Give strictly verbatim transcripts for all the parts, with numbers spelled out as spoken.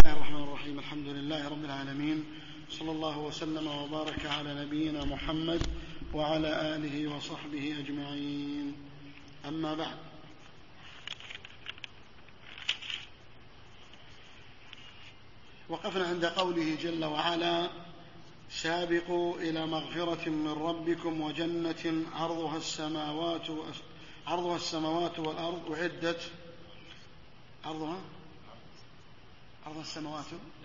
الرحمن الرحيم. الحمد لله رب العالمين، صلى الله وسلم وبارك على نبينا محمد وعلى آله وصحبه أجمعين. أما بعد، وقفنا عند قوله جل وعلا: سابقوا إلى مغفرة من ربكم وجنة عرضها السماوات عرضها السماوات والأرض أعدت عرضها عرض السماوات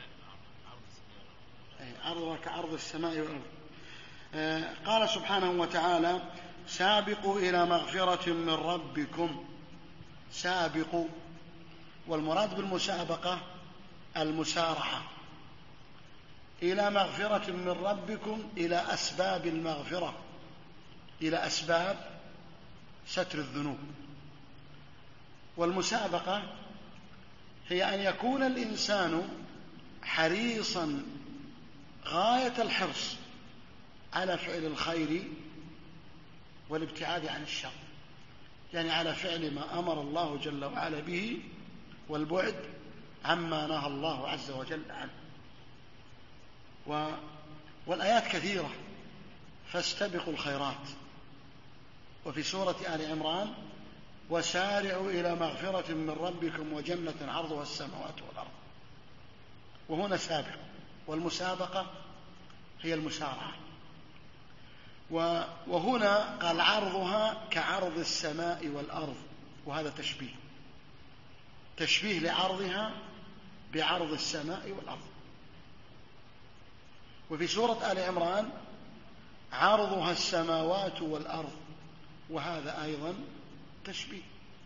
عرضها كعرض السماء والأرض. قال سبحانه وتعالى: سابقوا إلى مغفرة من ربكم. سابقوا، والمراد بالمسابقة المسارعة إلى مغفرة من ربكم، إلى أسباب المغفرة، إلى أسباب ستر الذنوب. والمسابقة هي أن يكون الإنسان حريصا غاية الحرص على فعل الخير والابتعاد عن الشر، يعني على فعل ما أمر الله جل وعلا به والبعد عما نهى الله عز وجل عنه. و... والآيات كثيرة: فاستبقوا الخيرات. وفي سورة آل عمران: وسارعوا إلى مغفرة من ربكم وجنة عرضها السماوات والأرض. وهنا سابق، والمسابقة هي المسارعة. وهنا قال عرضها كعرض السماء والأرض، وهذا تشبيه تشبيه لعرضها بعرض السماء والأرض. وفي سورة آل عمران: عرضها السماوات والأرض، وهذا أيضا تشبيه.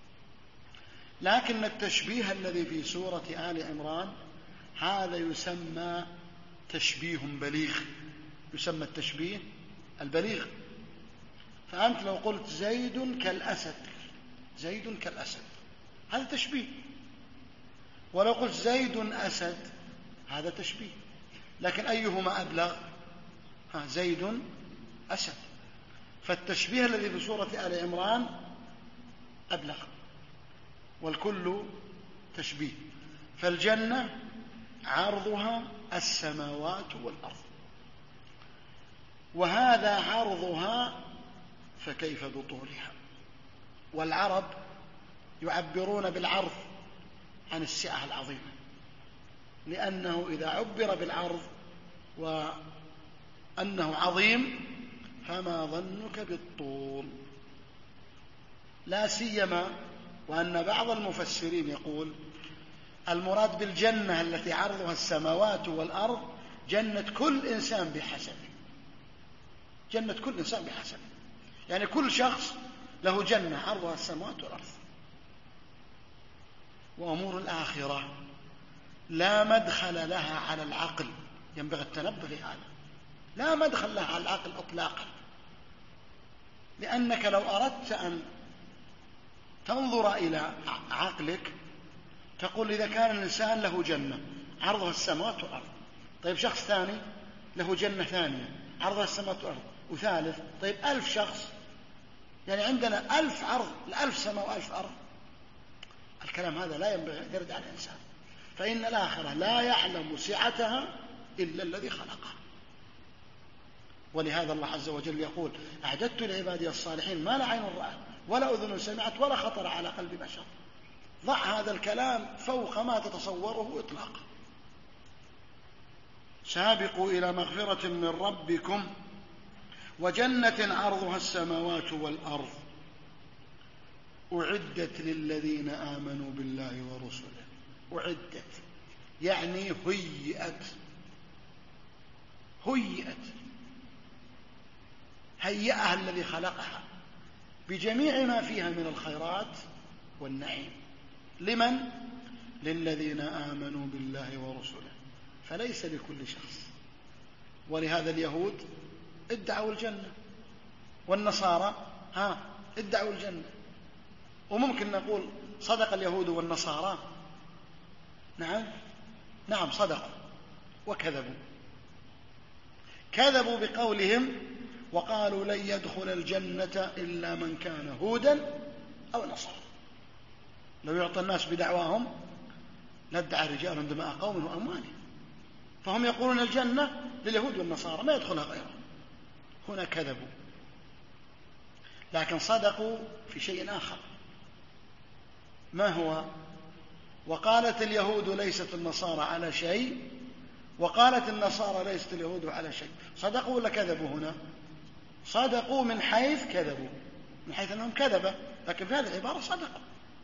لكن التشبيه الذي في سورة آل عمران هذا يسمى تشبيه بليغ، يسمى التشبيه البليغ. فأنت لو قلت زيد كالأسد، زيد كالأسد، هذا تشبيه. ولو قلت زيد أسد، هذا تشبيه. لكن أيهما أبلغ؟ ها زيد أسد. فالتشبيه الذي في سورة آل عمران أبلغ، والكل تشبيه. فالجنة عرضها السماوات والأرض، وهذا عرضها فكيف بطولها. والعرب يعبرون بالعرض عن السعة العظيمة، لأنه إذا عبر بالعرض وأنه عظيم فما ظنك بالطول. لا سيما وأن بعض المفسرين يقول المراد بالجنة التي عرضها السماوات والأرض جنة كل إنسان بحسبه، جنة كل إنسان بحسبه، يعني كل شخص له جنة عرضها السماوات والأرض. وأمور الآخرة لا مدخل لها على العقل، ينبغي التنبه لهذا، لا مدخل لها على العقل إطلاقا. لأنك لو أردت أن تنظر إلى عقلك تقول إذا كان الإنسان له جنة عرضها السماوات والأرض، طيب شخص ثاني له جنة ثانية عرضها السماوات والأرض، وثالث، طيب ألف شخص، يعني عندنا ألف عرض لألف سماء وألف أرض. الكلام هذا لا ينبغي أن يرد على الإنسان، فإن الآخرة لا يعلم سعتها إلا الذي خلقها. ولهذا الله عز وجل يقول: أعددت لعبادي الصالحين ما لا عين رأت ولا أذن سمعت ولا خطر على قلب بشر. ضع هذا الكلام فوق ما تتصوره إطلاقا. سابقوا إلى مغفرة من ربكم وجنة عرضها السماوات والأرض أعدت للذين آمنوا بالله ورسله. أعدت يعني هيئت، هيئت هيئها الذي خلقها بجميع ما فيها من الخيرات والنعيم. لمن؟ للذين آمنوا بالله ورسله، فليس لكل شخص. ولهذا اليهود ادعوا الجنة، والنصارى ها ادعوا الجنة. وممكن نقول صدق اليهود والنصارى؟ نعم نعم صدقوا وكذبوا. كذبوا بقولهم وقالوا لن يدخل الجنة إلا من كان هودا أو نصارى. لو يعطى الناس بدعواهم لادعى رجال دماء قوم وأموالهم. فهم يقولون الجنة لليهود والنصارى ما يدخلها غيرهم. هنا كذبوا، لكن صدقوا في شيء آخر. ما هو؟ وقالت اليهود ليست النصارى على شيء، وقالت النصارى ليست اليهود على شيء. صدقوا ولا كذبوا؟ هنا صدقوا من حيث كذبوا، من حيث أنهم كذبوا، لكن في هذه العبارة صدقوا.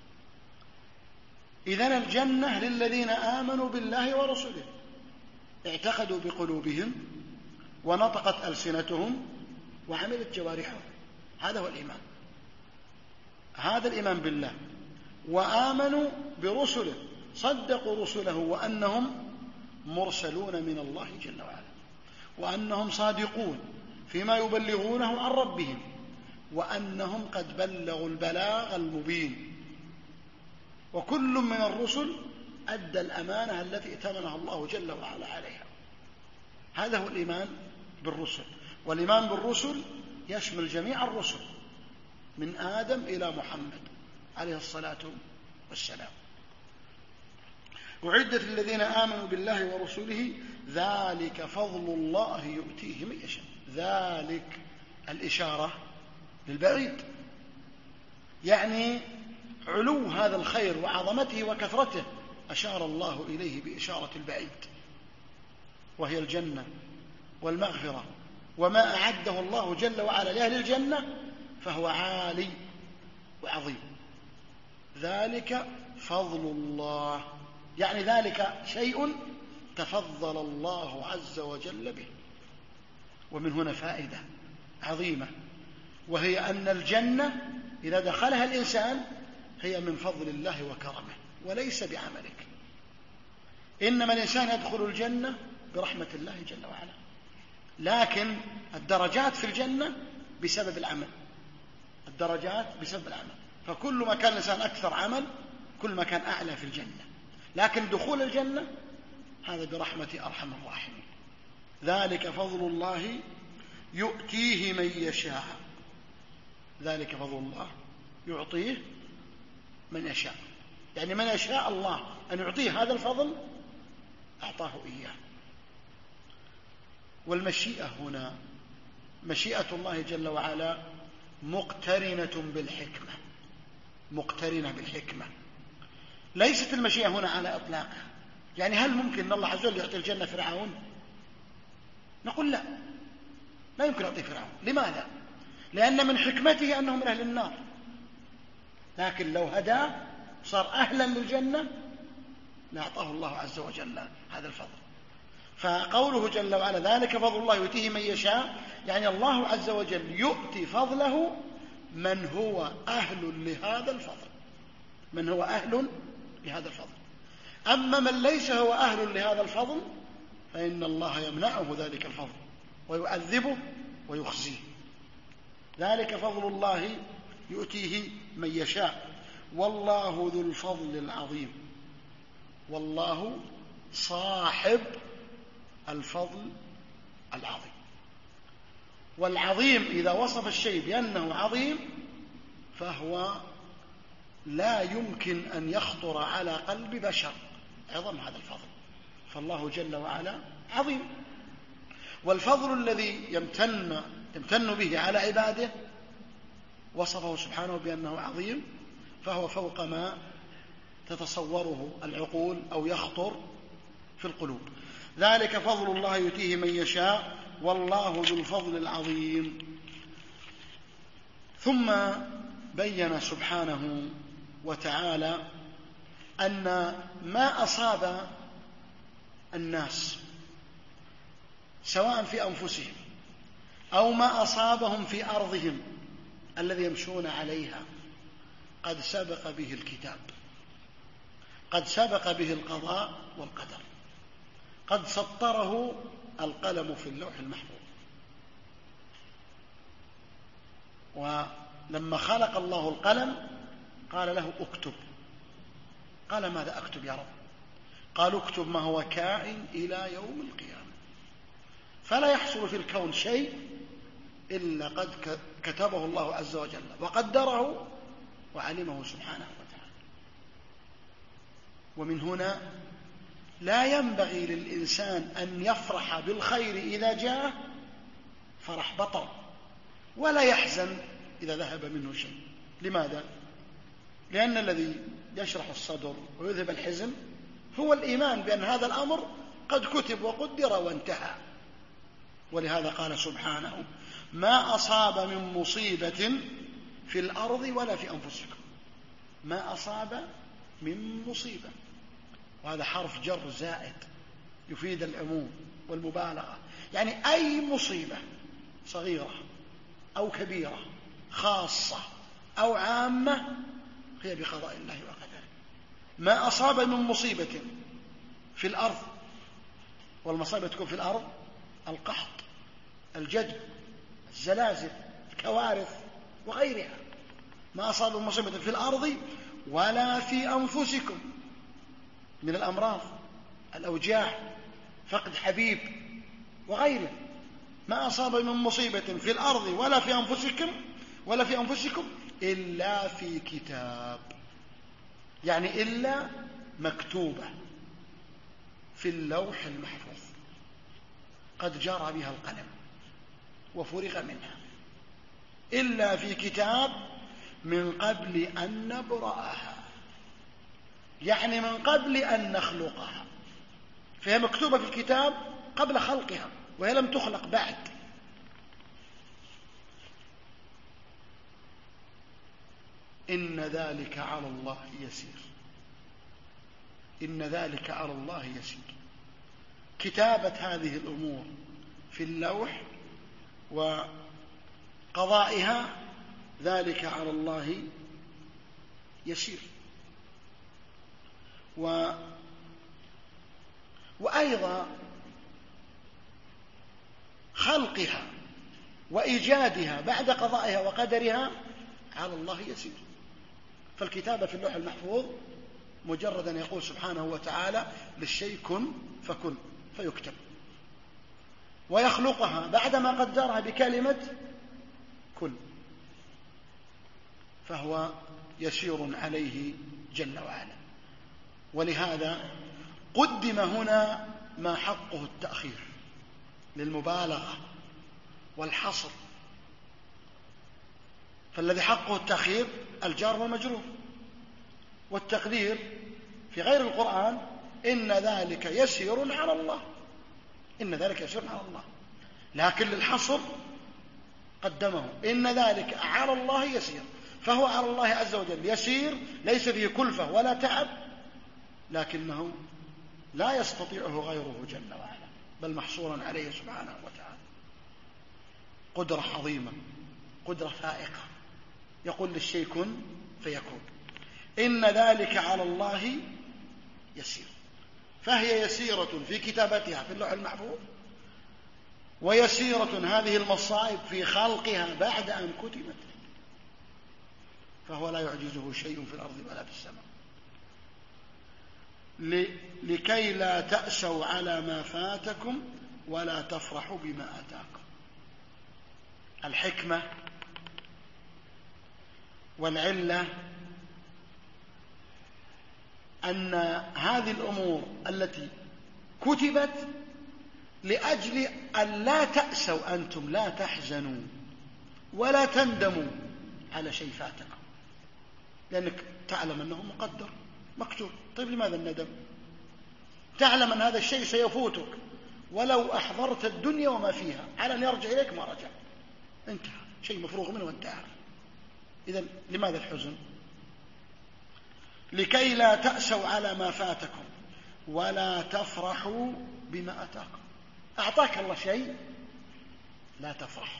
إذن الجنة للذين آمنوا بالله ورسوله، اعتقدوا بقلوبهم ونطقت ألسنتهم وعملت جوارحهم. هذا هو الإيمان، هذا الإيمان بالله. وآمنوا برسله، صدقوا رسله وأنهم مرسلون من الله جل وعلا، وأنهم صادقون فيما يبلغونه عن ربهم، وأنهم قد بلغوا البلاغ المبين، وكل من الرسل أدى الأمانة التي ائتمنها الله جل وعلا عليها. هذا هو الإيمان بالرسل. والإيمان بالرسل يشمل جميع الرسل من آدم إلى محمد عليه الصلاة والسلام. أعدت للذين آمنوا بالله ورسوله ذلك فضل الله يؤتيه من يشاء. ذلك الإشارة للبعيد، يعني علو هذا الخير وعظمته وكثرته أشار الله إليه بإشارة البعيد، وهي الجنة والمغفرة وما أعده الله جل وعلا لأهل الجنة، فهو عالي وعظيم. ذلك فضل الله، يعني ذلك شيء تفضل الله عز وجل به. ومن هنا فائدة عظيمة، وهي أن الجنة إذا دخلها الإنسان هي من فضل الله وكرمه وليس بعملك. إنما الإنسان يدخل الجنة برحمة الله جل وعلا، لكن الدرجات في الجنة بسبب العمل، الدرجات بسبب العمل. فكل ما كان الإنسان أكثر عمل كل ما كان أعلى في الجنة، لكن دخول الجنة هذا برحمة أرحم الراحمين. ذلك فضل الله يؤتيه من يشاء. ذلك فضل الله يعطيه من يشاء، يعني من يشاء الله أن يعطيه هذا الفضل أعطاه إياه. والمشيئة هنا مشيئة الله جل وعلا مقترنة بالحكمة، مقترنة بالحكمة. ليست المشيئة هنا على إطلاقها، يعني هل ممكن أن الله عز وجل يعطي الجنة فرعون؟ نقول لا، لا يمكن يعطي فرعون. لماذا؟ لأن من حكمته أنه من أهل النار، لكن لو هداه صار أهلا للجنة لأعطاه الله عز وجل هذا الفضل. فقوله جل وعلا ذلك فضل الله يؤتيه من يشاء، يعني الله عز وجل يؤتي فضله من هو أهل لهذا الفضل، من هو أهل لهذا الفضل. أما من ليس هو أهل لهذا الفضل فإن الله يمنعه ذلك الفضل ويعذبه ويخزيه. ذلك فضل الله يؤتيه من يشاء والله ذو الفضل العظيم. والله صاحب الفضل العظيم. والعظيم إذا وصف الشيء بأنه عظيم فهو لا يمكن أن يخطر على قلب بشر عظم هذا الفضل، فالله جل وعلا عظيم. والفضل الذي يمتن, يمتن به على عباده وصفه سبحانه بأنه عظيم، فهو فوق ما تتصوره العقول أو يخطر في القلوب. ذلك فضل الله يؤتيه من يشاء والله ذو الفضل العظيم. ثم بين سبحانه وتعالى أن ما أصاب الناس سواء في أنفسهم أو ما أصابهم في أرضهم الذي يمشون عليها قد سبق به الكتاب، قد سبق به القضاء والقدر، قد سطره القلم في اللوح المحفوظ. ولما خلق الله القلم قال له اكتب، قال ماذا أكتب يا رب؟ قال اكتب ما هو كائن إلى يوم القيامة، فلا يحصل في الكون شيء إلا قد كتبه الله عز وجل وقدره وعلمه سبحانه وتعالى. ومن هنا لا ينبغي للإنسان أن يفرح بالخير إذا جاء فرح بطر، ولا يحزن إذا ذهب منه شيء. لماذا؟ لأن الذي يشرح الصدر ويذهب الحزن هو الإيمان بأن هذا الأمر قد كتب وقدر وانتهى. ولهذا قال سبحانه: ما أصاب من مصيبة في الأرض ولا في أنفسكم. ما أصاب من مصيبة، وهذا حرف جر زائد يفيد العموم والمبالغة، يعني أي مصيبة صغيرة أو كبيرة، خاصة أو عامة، هي بقضاء الله وقدره. ما أصاب من مصيبة في الأرض، والمصائب تكون في الأرض القحط، الجدب، الزلازل، الكوارث وغيرها. ما أصاب من مصيبة في الأرض ولا في أنفسكم من الأمراض، الأوجاع، فقد حبيب وغيره. ما أصاب من مصيبة في الأرض ولا في أنفسكم ولا في أنفسكم إلا في كتاب، يعني إلا مكتوبة في اللوح المحفوظ قد جرى بها القلم وفرغ منها، إلا في كتاب من قبل أن نبرأها، يعني من قبل أن نخلقها. فهي مكتوبة في الكتاب قبل خلقها، وهي لم تخلق بعد. إن ذلك على الله يسير. إن ذلك على الله يسير. كتابة هذه الأمور في اللوح وقضائها ذلك على الله يسير. و وأيضا خلقها وإيجادها بعد قضائها وقدرها على الله يسير. فالكتابة في اللوح المحفوظ مجرد أن يقول سبحانه وتعالى للشيء كن فكن فيكتب، ويخلقها بعدما قدرها بكلمة كن، فهو يسير عليه جل وعلا. ولهذا قدم هنا ما حقه التأخير للمبالغة والحصر. فالذي حقه التأخير الجار والمجرور، والتقدير في غير القرآن إن ذلك يسير على الله، إن ذلك يسير على الله. لكن للحصر قدمه إن ذلك على الله يسير، فهو على الله عز وجل يسير، ليس فيه كلفة ولا تعب، لكنه لا يستطيعه غيره جل وعلا، بل محصورا عليه سبحانه وتعالى. قدرة عظيمة، قدرة فائقة، يقول للشيء كن فيكون. إن ذلك على الله يسير، فهي يسيرة في كتابتها في اللوح المحفوظ، ويسيرة هذه المصائب في خلقها بعد أن كتبت، فهو لا يعجزه شيء في الأرض ولا في السماء. لكي لا تأسوا على ما فاتكم ولا تفرحوا بما آتاكم. الحكمة والعلة أن هذه الأمور التي كتبت لأجل أن لا تأسوا أنتم، لا تحزنوا ولا تندموا على شيء فاتكم، لأنك تعلم أنه مقدر مكتوب. طيب لماذا الندم؟ تعلم أن هذا الشيء سيفوتك، ولو أحضرت الدنيا وما فيها على أن يرجع إليك ما رجع، انتهى، شيء مفروغ منه وانتهى. إذن لماذا الحزن؟ لكي لا تأسوا على ما فاتكم ولا تفرحوا بما أتاكم. أعطاك الله شيء لا تفرح.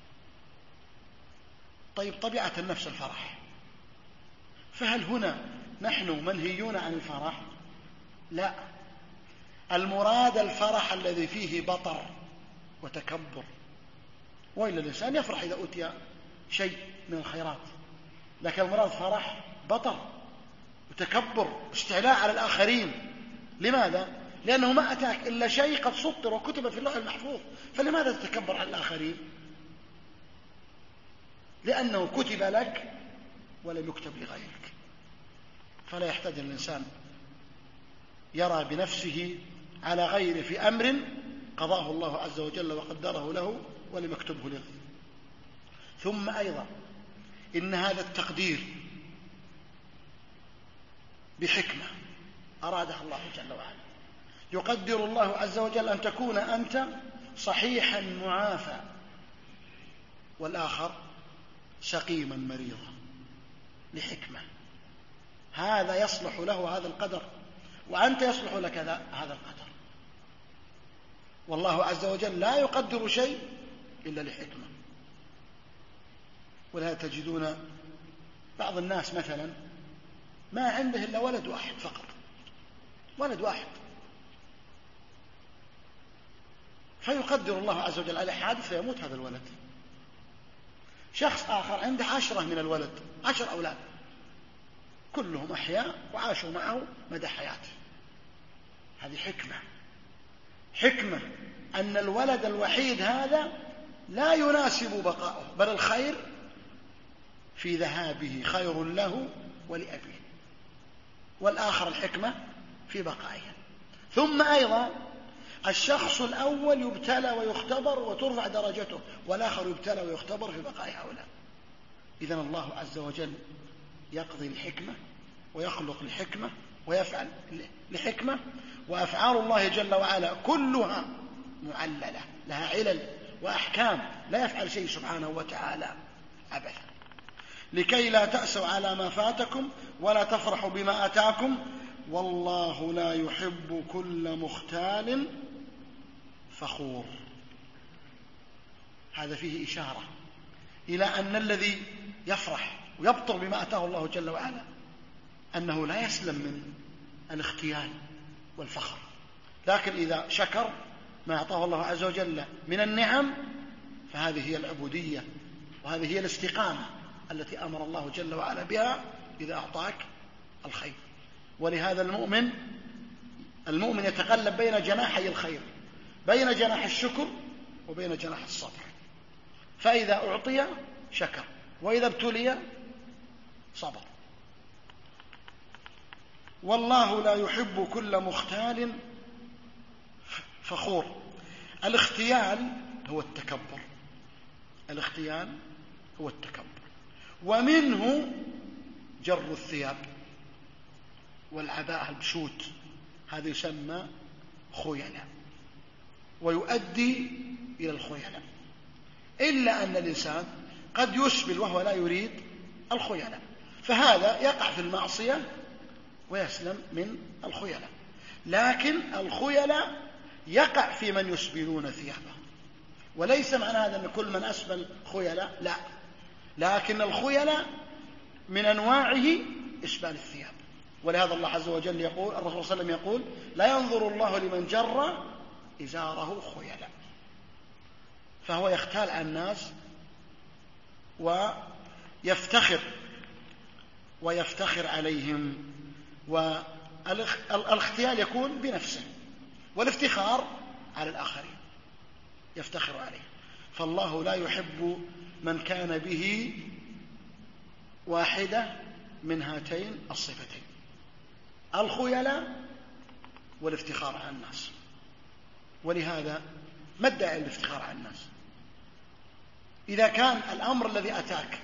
طيب طبيعة النفس الفرح، فهل هنا نحن منهيون عن الفرح؟ لا، المراد الفرح الذي فيه بطر وتكبر. وإلا الإنسان يفرح إذا أوتي شيء من الخيرات، لكن المراد فرح بطر وتكبر واستعلاء على الآخرين. لماذا؟ لأنه ما أتاك إلا شيء قد سطر وكتب في اللوح المحفوظ، فلماذا تتكبر على الآخرين؟ لأنه كتب لك ولم يكتب لغيرك. فلا يحتاج الإنسان يرى بنفسه على غيره في أمر قضاه الله عز وجل وقدره له ولم يكتبه لغيره. ثم أيضا إن هذا التقدير بحكمة أرادها الله جل وعلا. يقدر الله عز وجل أن تكون أنت صحيحا معافى والآخر سقيما مريضا لحكمة. هذا يصلح له هذا القدر وأنت يصلح لك هذا القدر. والله عز وجل لا يقدر شيء إلا لحكمة. ولا تجدون بعض الناس مثلا ما عنده إلا ولد واحد فقط، ولد واحد، فيقدر الله عز وجل على حادث فيموت هذا الولد. شخص آخر عنده عشرة من الولد، عشر أولاد كلهم أحياء وعاشوا معه مدى حياته. هذه حكمة، حكمة أن الولد الوحيد هذا لا يناسب بقاؤه، بل الخير في ذهابه خير له ولأبيه، والآخر الحكمة في بقائه. ثم أيضا الشخص الأول يبتلى ويختبر وترفع درجته، والآخر يبتلى ويختبر في بقاء هؤلاء. إذن الله عز وجل يقضي الحكمة ويخلق الحكمة ويفعل لحكمة، وأفعال الله جل وعلا كلها معللة لها علل وأحكام، لا يفعل شيء سبحانه وتعالى أبدا. لكي لا تأسوا على ما فاتكم ولا تفرحوا بما أتاكم والله لا يحب كل مختال فخور. هذا فيه إشارة إلى أن الذي يفرح ويبطر بما أتاه الله جل وعلا أنه لا يسلم من الاختيال والفخر، لكن إذا شكر ما أعطاه الله عز وجل من النعم فهذه هي العبودية وهذه هي الاستقامة التي أمر الله جل وعلا بها إذا أعطاك الخير. ولهذا المؤمن المؤمن يتقلب بين جناحي الخير، بين جناح الشكر وبين جناح الصبر. فإذا أعطي شكر وإذا ابتلي صبر. والله لا يحب كل مختال فخور. الاختيال هو التكبر، الاختيال هو التكبر، ومنه جر الثياب والعباءة البشوت، هذا يسمى خيلاء ويؤدي إلى الخيلاء. إلا أن الإنسان قد يسبل وهو لا يريد الخيلاء، فهذا يقع في المعصية ويسلم من الخيلاء. لكن الخيلاء يقع في من يسبلون ثيابه، وليس معنى هذا أن كل من أسبل خيلاء، لا، لكن الخيلاء من أنواعه إسبال الثياب. ولهذا الله عز وجل يقول، الرسول صلى الله عليه وسلم يقول: لا ينظر الله لمن جر إزاره خيلاء. فهو يختال على الناس ويفتخر ويفتخر عليهم. والاختيال يكون بنفسه، والافتخار على الآخرين يفتخر عليه. فالله لا يحب من كان به واحدة من هاتين الصفتين، الخيلاء والافتخار على الناس. ولهذا ما ادعي الافتخار على الناس؟ إذا كان الأمر الذي أتاك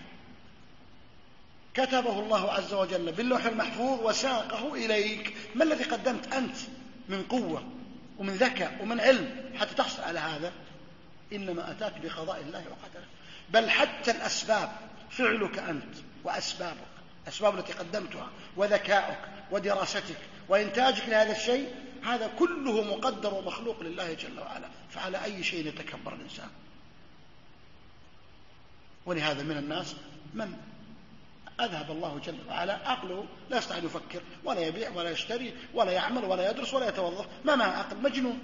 كتبه الله عز وجل باللوح المحفوظ وساقه إليك، ما الذي قدمت أنت من قوة ومن ذكاء ومن علم حتى تحصل على هذا؟ إنما أتاك بقضاء الله وقدره. بل حتى الأسباب، فعلك أنت وأسبابك، الأسباب التي قدمتها وذكاؤك ودراستك وإنتاجك لهذا الشيء، هذا كله مقدر ومخلوق لله جل وعلا. فعلى أي شيء يتكبر الإنسان؟ ولهذا من الناس من أذهب الله جل وعلا عقله، لا يستطيع أن يفكر ولا يبيع ولا يشتري ولا يعمل ولا يدرس ولا يتوظف، ما معه عقل، مجنون.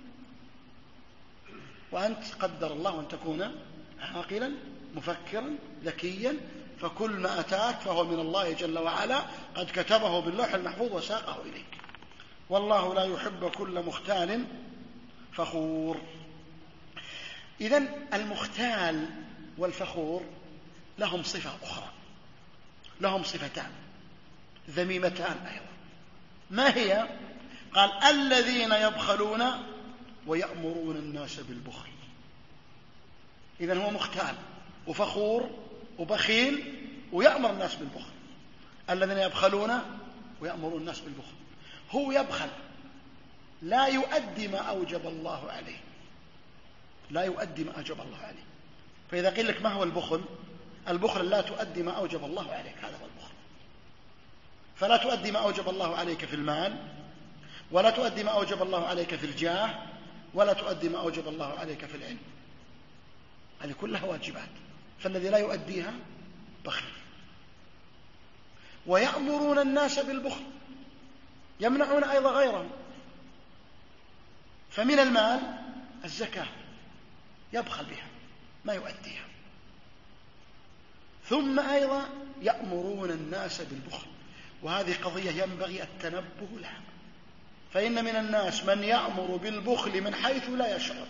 وأنت قدر الله أن تكون عاقلا مفكرا ذكيا، فكل ما أتاك فهو من الله جل وعلا، قد كتبه باللوح المحفوظ وساقه إليك. والله لا يحب كل مختال فخور. إذن المختال والفخور لهم صفة أخرى، لهم صفتان ذميمتان أيضا. ما هي؟ قال الذين يبخلون ويأمرون الناس بالبخل. إذن هو مختال وفخور وبخيل ويأمر الناس بالبخل. الذين يبخلون ويأمرون الناس بالبخل، هو يبخل لا يؤدي ما أوجب الله عليه، لا يؤدي ما أوجب الله عليه. فإذا قيل لك ما هو البخل؟ البخل لا تؤدي ما أوجب الله عليك، هذا هو البخل. فلا تؤدي ما أوجب الله عليك في المال، ولا تؤدي ما أوجب الله عليك في الجاه، ولا تؤدي ما أوجب الله عليك في العلم. هذه كلها واجبات، فالذي لا يؤديها بخل. ويأمرون الناس بالبخل، يمنعون أيضا غيرهم. فمن المال الزكاة يبخل بها ما يؤديها. ثم أيضا يأمرون الناس بالبخل، وهذه قضية ينبغي التنبه لها، فإن من الناس من يأمر بالبخل من حيث لا يشعر.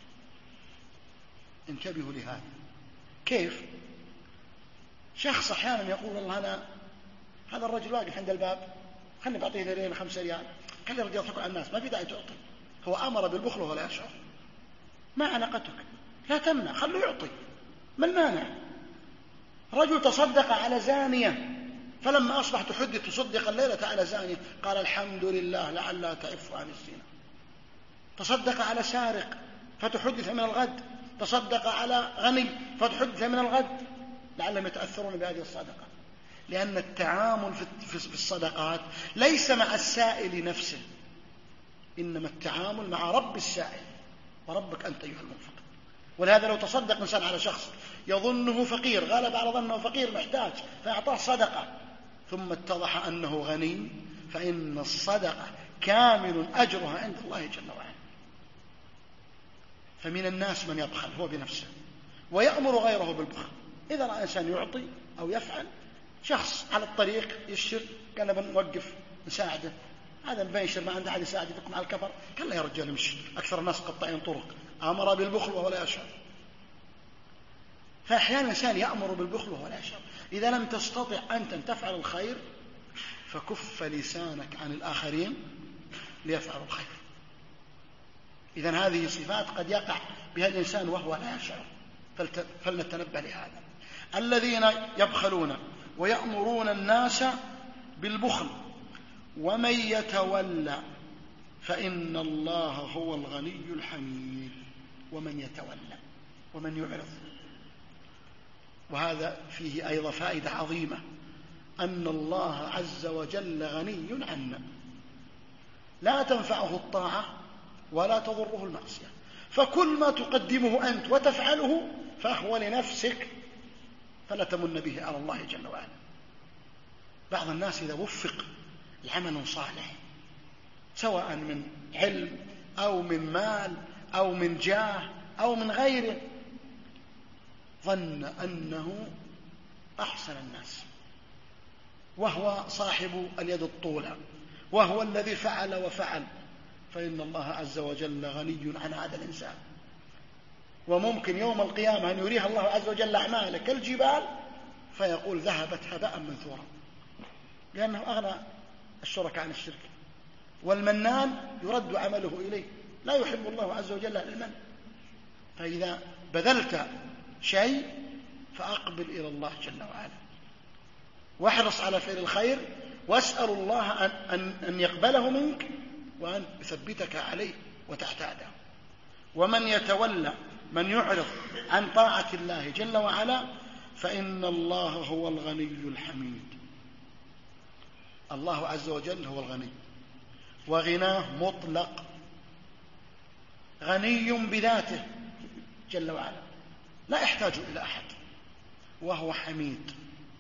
انتبهوا لهذا. كيف؟ شخص أحيانا يقول والله أنا هذا الرجل واقف عند الباب، خلني بعطيه ريالين خمسة ريال، خلي الرجال يضحكوا على الناس، ما في داعي تعطي. هو أمر بالبخل وهو لا يشعر. ما علاقتك؟ لا تمنع، خلوا يعطي، ما المانع؟ رجل تصدق على زانية، فلما أصبح تحدث تصدق الليلة على زانية، قال الحمد لله لعلها تعف عن الزنا. تصدق على سارق فتحدث من الغد، تصدق على غني فتحدث من الغد، لعلهم يتأثرون بهذه الصدقة. لأن التعامل في الصدقات ليس مع السائل نفسه، إنما التعامل مع رب السائل، وربك أنت أيها المنفق. ولهذا لو تصدق إنسان على شخص يظنه فقير، غلب على ظنه فقير محتاج فأعطاه صدقة، ثم اتضح أنه غني، فإن الصدقة كامل أجرها عند الله جل وعلا. فمن الناس من يبخل هو بنفسه ويأمر غيره بالبخل. إذا رأى إنسان يعطي أو يفعل، شخص على الطريق يشتر، قال بنوقف نساعده، هذا بيشر ما عنده أحد يساعد يفكم على الكفر، قال له يا رجال امشي، أكثر الناس قطاعين طرق. أمر بالبخل وهو لا يشعر. فأحيانا الإنسان يأمر بالبخل وهو لا يشعر. إذا لم تستطع أنت أن تفعل الخير فكف لسانك عن الآخرين ليفعلوا الخير. إذن هذه صفات قد يقع بها الإنسان وهو لا يشعر، فلنتنبه لهذا. الذين يبخلون ويأمرون الناس بالبخل ومن يتولى فإن الله هو الغني الحميد. ومن يتولى ومن يعرض، وهذا فيه أيضا فائدة عظيمة، أن الله عز وجل غني عنا، لا تنفعه الطاعة ولا تضره المعصية، فكل ما تقدمه أنت وتفعله فهو لنفسك، فلا تمن به على الله جل وعلا. بعض الناس إذا وفق لعمل صالح سواء من علم أو من مال أو من جاه أو من غيره، ظن أنه أحسن الناس، وهو صاحب اليد الطولى، وهو الذي فعل وفعل، فإن الله عز وجل غني عن هذا الإنسان. وممكن يوم القيامة أن يريها الله عز وجل أعماله كالجبال فيقول ذهبت هباء منثورا، لأنه أغنى الشركاء عن الشرك. والمنان يرد عمله إليه، لا يحب الله عز وجل المن. فإذا بذلت شيء فأقبل إلى الله جل وعلا، واحرص على فعل الخير، واسأل الله أن, أن, أن يقبله منك وأن يثبتك عليه وتعتاده. ومن يتولى، من يعرض عن طاعة الله جل وعلا، فإن الله هو الغني الحميد. الله عز وجل هو الغني، وغناه مطلق، غني بذاته جل وعلا، لا يحتاج إلى أحد، وهو حميد،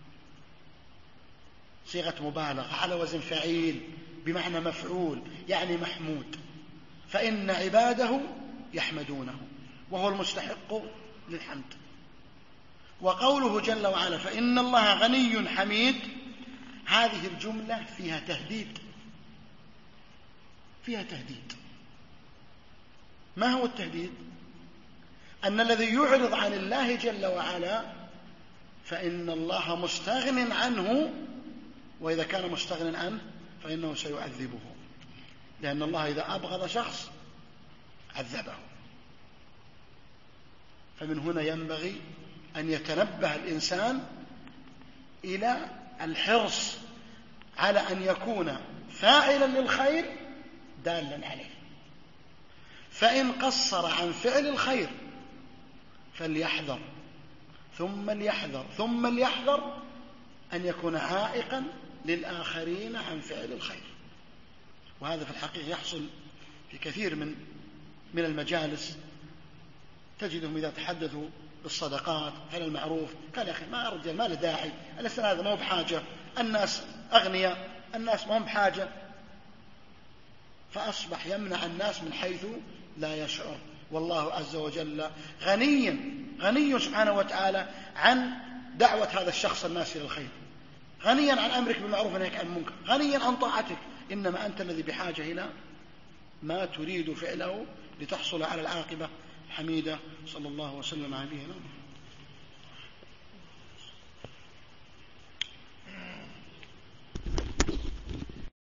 صيغة مبالغة على وزن فعيل بمعنى مفعول، يعني محمود. فإن عباده يحمدونه وهو المستحق للحمد. وقوله جل وعلا فإن الله غني حميد، هذه الجملة فيها تهديد، فيها تهديد. ما هو التهديد؟ أن الذي يعرض عن الله جل وعلا فإن الله مستغن عنه، وإذا كان مستغن عنه فإنه سيعذبه. لأن الله إذا أبغض شخص عذبه. فمن هنا ينبغي أن يتنبه الإنسان إلى الحرص على أن يكون فاعلا للخير دالا عليه، فإن قصر عن فعل الخير فليحذر ثم ليحذر ثم ليحذر أن يكون عائقا للآخرين عن فعل الخير. وهذا في الحقيقة يحصل في كثير من من المجالس، تجدهم إذا تحدثوا بالصدقات على المعروف قال يا أخي ما رجال ما له داعي، الإنسان هذا ما هو بحاجة، الناس أغنياء، الناس ما هم بحاجة، فأصبح يمنع الناس من حيث لا يشعر. والله عز وجل غني غني سبحانه وتعالى عن دعوة هذا الشخص الناس إلى الخير، غنيا عن أمرك بالمعروف ونهيك عن المنكر، غنيا عن طاعتك، إنما أنت الذي بحاجة إلى ما تريد فعله لتحصل على العاقبة الحميدة. صلى الله وسلم على نبينا محمد.